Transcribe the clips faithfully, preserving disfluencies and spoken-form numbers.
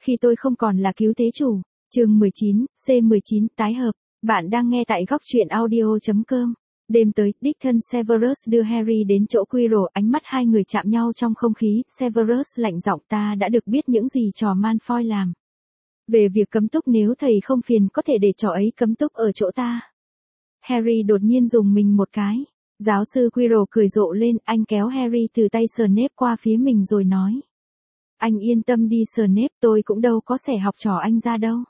khi tôi không còn là cứu thế chủ. Chương mười chín, C mười chín, tái hợp. Bạn đang nghe tại góc truyện audio chấm com. Đêm tới, đích thân Severus đưa Harry đến chỗ Quirrell, ánh mắt hai người chạm nhau trong không khí. Severus lạnh giọng, ta đã được biết những gì trò Malfoy làm. Về việc cấm túc, nếu thầy không phiền có thể để trò ấy cấm túc ở chỗ ta. Harry đột nhiên dùng mình một cái. Giáo sư Quirrell cười rộ lên, anh kéo Harry từ tay Snape qua phía mình rồi nói. Anh yên tâm đi Snape, tôi cũng đâu có xẻ học trò anh ra đâu.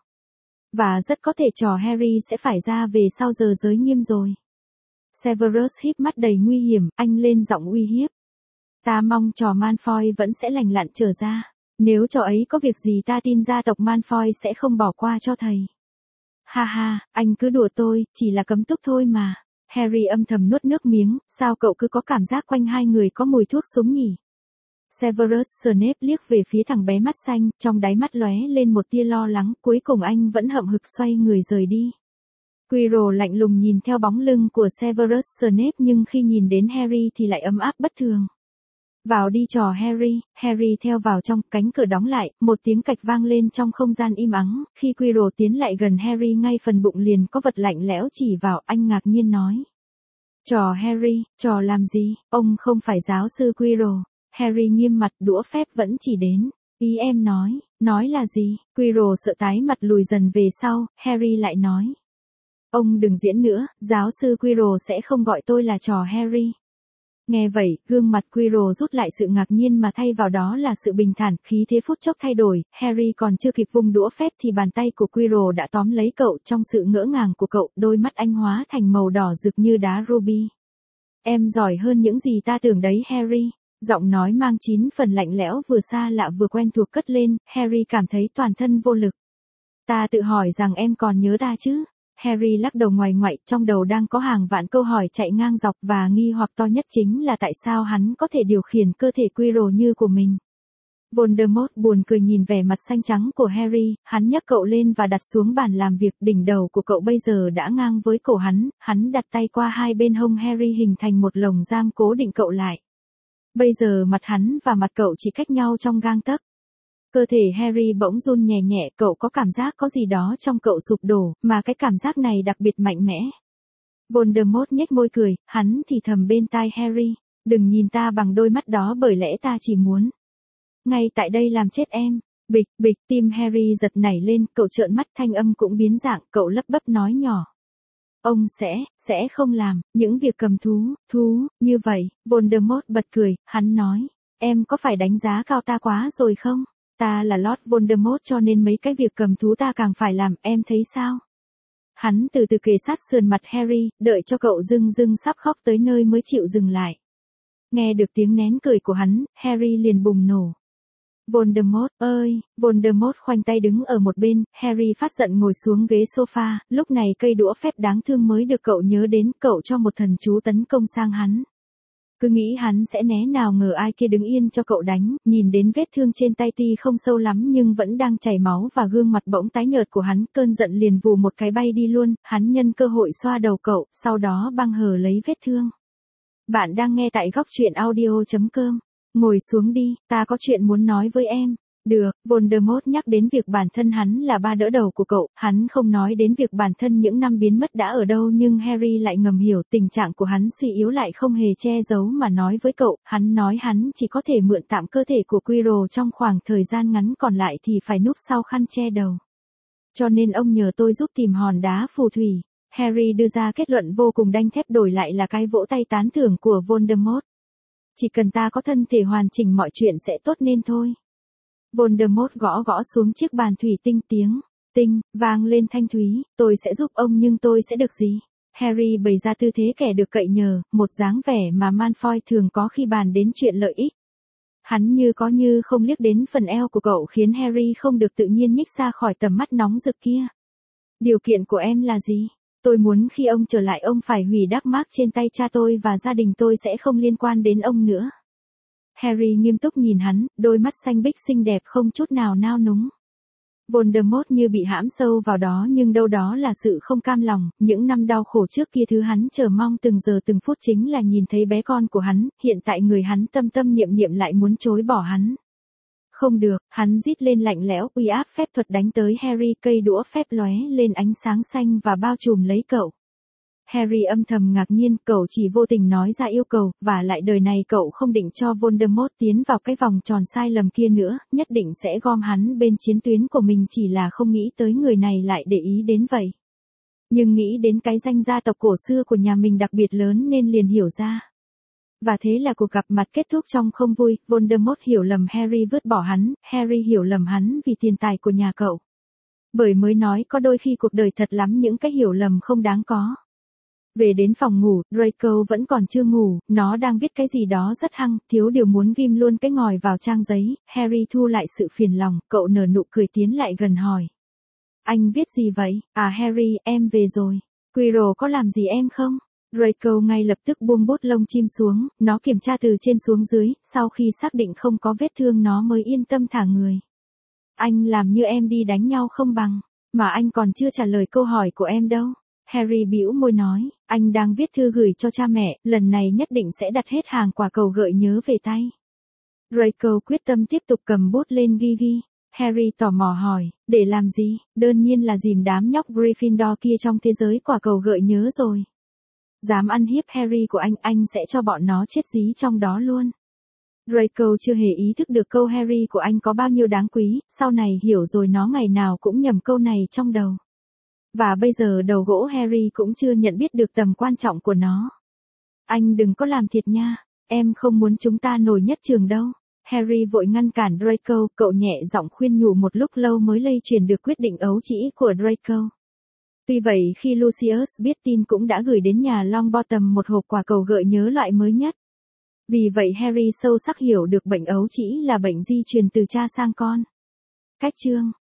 Và rất có thể trò Harry sẽ phải ra về sau giờ giới nghiêm rồi. Severus híp mắt đầy nguy hiểm, anh lên giọng uy hiếp. Ta mong trò Malfoy vẫn sẽ lành lặn trở ra. Nếu trò ấy có việc gì ta tin gia tộc Malfoy sẽ không bỏ qua cho thầy. Ha ha, anh cứ đùa tôi, chỉ là cấm túc thôi mà. Harry âm thầm nuốt nước miếng, sao cậu cứ có cảm giác quanh hai người có mùi thuốc súng nhỉ? Severus Snape liếc về phía thằng bé mắt xanh, trong đáy mắt lóe lên một tia lo lắng, cuối cùng anh vẫn hậm hực xoay người rời đi. Quirrell lạnh lùng nhìn theo bóng lưng của Severus Snape nhưng khi nhìn đến Harry thì lại ấm áp bất thường. Vào đi trò Harry, Harry theo vào trong, cánh cửa đóng lại, một tiếng cạch vang lên trong không gian im ắng, khi Quirrell tiến lại gần Harry ngay phần bụng liền có vật lạnh lẽo chỉ vào, anh ngạc nhiên nói. Trò Harry, trò làm gì, ông không phải giáo sư Quirrell. Harry nghiêm mặt, đũa phép vẫn chỉ đến. Ý em nói, nói là gì? Quirrell sợ tái mặt lùi dần về sau, Harry lại nói. Ông đừng diễn nữa, giáo sư Quirrell sẽ không gọi tôi là trò Harry. Nghe vậy, gương mặt Quirrell rút lại sự ngạc nhiên mà thay vào đó là sự bình thản, khí thế phút chốc thay đổi, Harry còn chưa kịp vung đũa phép thì bàn tay của Quirrell đã tóm lấy cậu, trong sự ngỡ ngàng của cậu, đôi mắt anh hóa thành màu đỏ rực như đá ruby. Em giỏi hơn những gì ta tưởng đấy Harry. Giọng nói mang chín phần lạnh lẽo vừa xa lạ vừa quen thuộc cất lên, Harry cảm thấy toàn thân vô lực. Ta tự hỏi rằng em còn nhớ ta chứ? Harry lắc đầu ngoài ngoại, trong đầu đang có hàng vạn câu hỏi chạy ngang dọc và nghi hoặc to nhất chính là tại sao hắn có thể điều khiển cơ thể Quirrell như của mình. Voldemort buồn cười nhìn vẻ mặt xanh trắng của Harry, hắn nhấc cậu lên và đặt xuống bàn làm việc, đỉnh đầu của cậu bây giờ đã ngang với cổ hắn, hắn đặt tay qua hai bên hông Harry hình thành một lồng giam cố định cậu lại. Bây giờ mặt hắn và mặt cậu chỉ cách nhau trong gang tấc. Cơ thể Harry bỗng run nhẹ nhẹ, cậu có cảm giác có gì đó trong cậu sụp đổ, mà cái cảm giác này đặc biệt mạnh mẽ. Voldemort nhếch môi cười, hắn thì thầm bên tai Harry, đừng nhìn ta bằng đôi mắt đó bởi lẽ ta chỉ muốn ngay tại đây làm chết em. Bịch, bịch, tim Harry giật nảy lên, cậu trợn mắt, thanh âm cũng biến dạng, cậu lắp bắp nói nhỏ. Ông sẽ, sẽ không làm, những việc cầm thú, thú, như vậy. Voldemort bật cười, hắn nói, em có phải đánh giá cao ta quá rồi không? Ta là Lord Voldemort cho nên mấy cái việc cầm thú ta càng phải làm, em thấy sao? Hắn từ từ kề sát sườn mặt Harry, đợi cho cậu dưng dưng sắp khóc tới nơi mới chịu dừng lại. Nghe được tiếng nén cười của hắn, Harry liền bùng nổ. Voldemort ơi, Voldemort khoanh tay đứng ở một bên, Harry phát giận ngồi xuống ghế sofa, lúc này cây đũa phép đáng thương mới được cậu nhớ đến, cậu cho một thần chú tấn công sang hắn. Cứ nghĩ hắn sẽ né nào ngờ ai kia đứng yên cho cậu đánh, nhìn đến vết thương trên tay tuy không sâu lắm nhưng vẫn đang chảy máu và gương mặt bỗng tái nhợt của hắn, cơn giận liền vù một cái bay đi luôn, hắn nhân cơ hội xoa đầu cậu, sau đó băng hờ lấy vết thương. Bạn đang nghe tại góc truyện audio chấm com. Ngồi xuống đi, ta có chuyện muốn nói với em. Được, Voldemort nhắc đến việc bản thân hắn là ba đỡ đầu của cậu, hắn không nói đến việc bản thân những năm biến mất đã ở đâu nhưng Harry lại ngầm hiểu tình trạng của hắn suy yếu lại không hề che giấu mà nói với cậu, hắn nói hắn chỉ có thể mượn tạm cơ thể của Quirrell trong khoảng thời gian ngắn còn lại thì phải núp sau khăn che đầu. Cho nên ông nhờ tôi giúp tìm hòn đá phù thủy. Harry đưa ra kết luận vô cùng đanh thép, đổi lại là cái vỗ tay tán thưởng của Voldemort. Chỉ cần ta có thân thể hoàn chỉnh mọi chuyện sẽ tốt nên thôi. Voldemort gõ gõ xuống chiếc bàn thủy tinh, tiếng tinh vang lên thanh thúy, tôi sẽ giúp ông nhưng tôi sẽ được gì? Harry bày ra tư thế kẻ được cậy nhờ, một dáng vẻ mà Malfoy thường có khi bàn đến chuyện lợi ích. Hắn như có như không liếc đến phần eo của cậu khiến Harry không được tự nhiên nhích xa khỏi tầm mắt nóng rực kia. Điều kiện của em là gì? Tôi muốn khi ông trở lại ông phải hủy đắc mác trên tay cha tôi và gia đình tôi sẽ không liên quan đến ông nữa. Harry nghiêm túc nhìn hắn, đôi mắt xanh biếc xinh đẹp không chút nào nao núng. Voldemort như bị hãm sâu vào đó nhưng đâu đó là sự không cam lòng, những năm đau khổ trước kia thứ hắn chờ mong từng giờ từng phút chính là nhìn thấy bé con của hắn, hiện tại người hắn tâm tâm niệm niệm lại muốn chối bỏ hắn. Không được, hắn rít lên lạnh lẽo, uy áp phép thuật đánh tới Harry, cây đũa phép lóe lên ánh sáng xanh và bao trùm lấy cậu. Harry âm thầm ngạc nhiên, cậu chỉ vô tình nói ra yêu cầu, và lại đời này cậu không định cho Voldemort tiến vào cái vòng tròn sai lầm kia nữa, nhất định sẽ gom hắn bên chiến tuyến của mình, chỉ là không nghĩ tới người này lại để ý đến vậy. Nhưng nghĩ đến cái danh gia tộc cổ xưa của nhà mình đặc biệt lớn nên liền hiểu ra. Và thế là cuộc gặp mặt kết thúc trong không vui, Voldemort hiểu lầm Harry vứt bỏ hắn, Harry hiểu lầm hắn vì tiền tài của nhà cậu. Bởi mới nói có đôi khi cuộc đời thật lắm những cái hiểu lầm không đáng có. Về đến phòng ngủ, Draco vẫn còn chưa ngủ, nó đang viết cái gì đó rất hăng, thiếu điều muốn ghim luôn cái ngòi vào trang giấy. Harry thu lại sự phiền lòng, cậu nở nụ cười tiến lại gần hỏi. Anh viết gì vậy? À Harry, em về rồi. Quirrell có làm gì em không? Draco ngay lập tức buông bút lông chim xuống, nó kiểm tra từ trên xuống dưới, sau khi xác định không có vết thương nó mới yên tâm thả người. Anh làm như em đi đánh nhau không bằng, mà anh còn chưa trả lời câu hỏi của em đâu. Harry bĩu môi nói, anh đang viết thư gửi cho cha mẹ, lần này nhất định sẽ đặt hết hàng quả cầu gợi nhớ về tay. Draco quyết tâm tiếp tục cầm bút lên ghi ghi. Harry tò mò hỏi, để làm gì? Đơn nhiên là dìm đám nhóc Gryffindor kia trong thế giới quả cầu gợi nhớ rồi. Dám ăn hiếp Harry của anh, anh sẽ cho bọn nó chết dí trong đó luôn. Draco chưa hề ý thức được câu Harry của anh có bao nhiêu đáng quý, sau này hiểu rồi nó ngày nào cũng nhầm câu này trong đầu. Và bây giờ đầu gỗ Harry cũng chưa nhận biết được tầm quan trọng của nó. Anh đừng có làm thiệt nha, em không muốn chúng ta nổi nhất trường đâu. Harry vội ngăn cản Draco, cậu nhẹ giọng khuyên nhủ một lúc lâu mới lay truyền được quyết định ấu trĩ của Draco. Tuy vậy khi Lucius biết tin cũng đã gửi đến nhà Longbottom một hộp quả cầu gợi nhớ loại mới nhất. Vì vậy Harry sâu sắc hiểu được bệnh ấu trĩ là bệnh di truyền từ cha sang con. Cách chương